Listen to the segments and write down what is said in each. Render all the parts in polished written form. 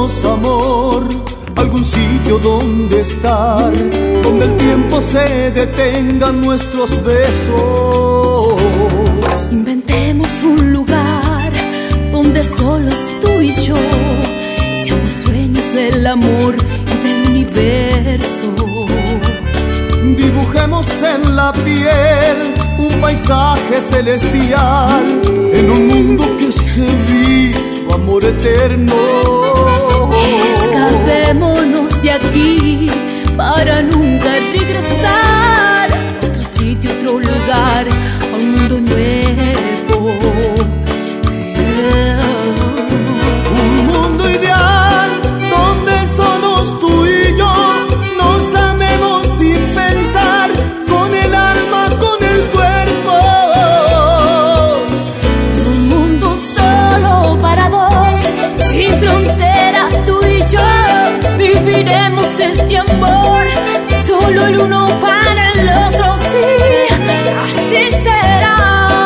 Dibujémonos, amor, algún sitio donde estar, donde el tiempo se detenga en nuestros besos. Inventemos un lugar donde solos tú y yo seamos sueños del amor y del universo. Dibujemos en la piel un paisaje celestial, en un mundo que se viva amor eterno. Escapémonos de aquí para nunca regresar a otro sitio, otro lugar, a un mundo nuevo. Un mundo ideal donde solos tú y yo nos amemos sin pensar, con el alma, con el cuerpo. Un mundo solo para dos, sin fronteras tú y yo. Viviremos este amor, solo el uno para el otro, sí, así será.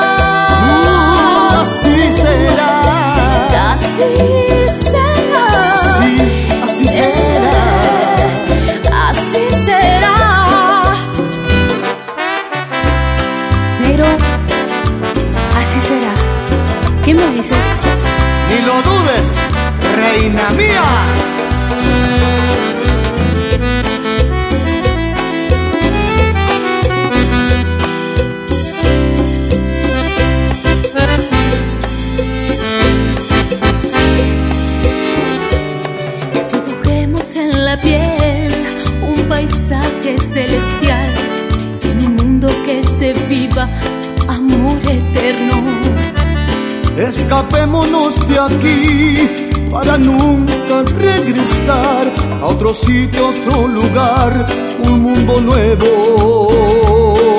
Así será. Así será. Así será. Así será. Pero así será. ¿Qué me dices? Ni lo dudes, reina mía. Dibujemos en la piel un paisaje celestial, en un mundo que se viva amor eterno. Escapémonos de aquí para nunca regresar a otro sitio, otro lugar, un mundo nuevo.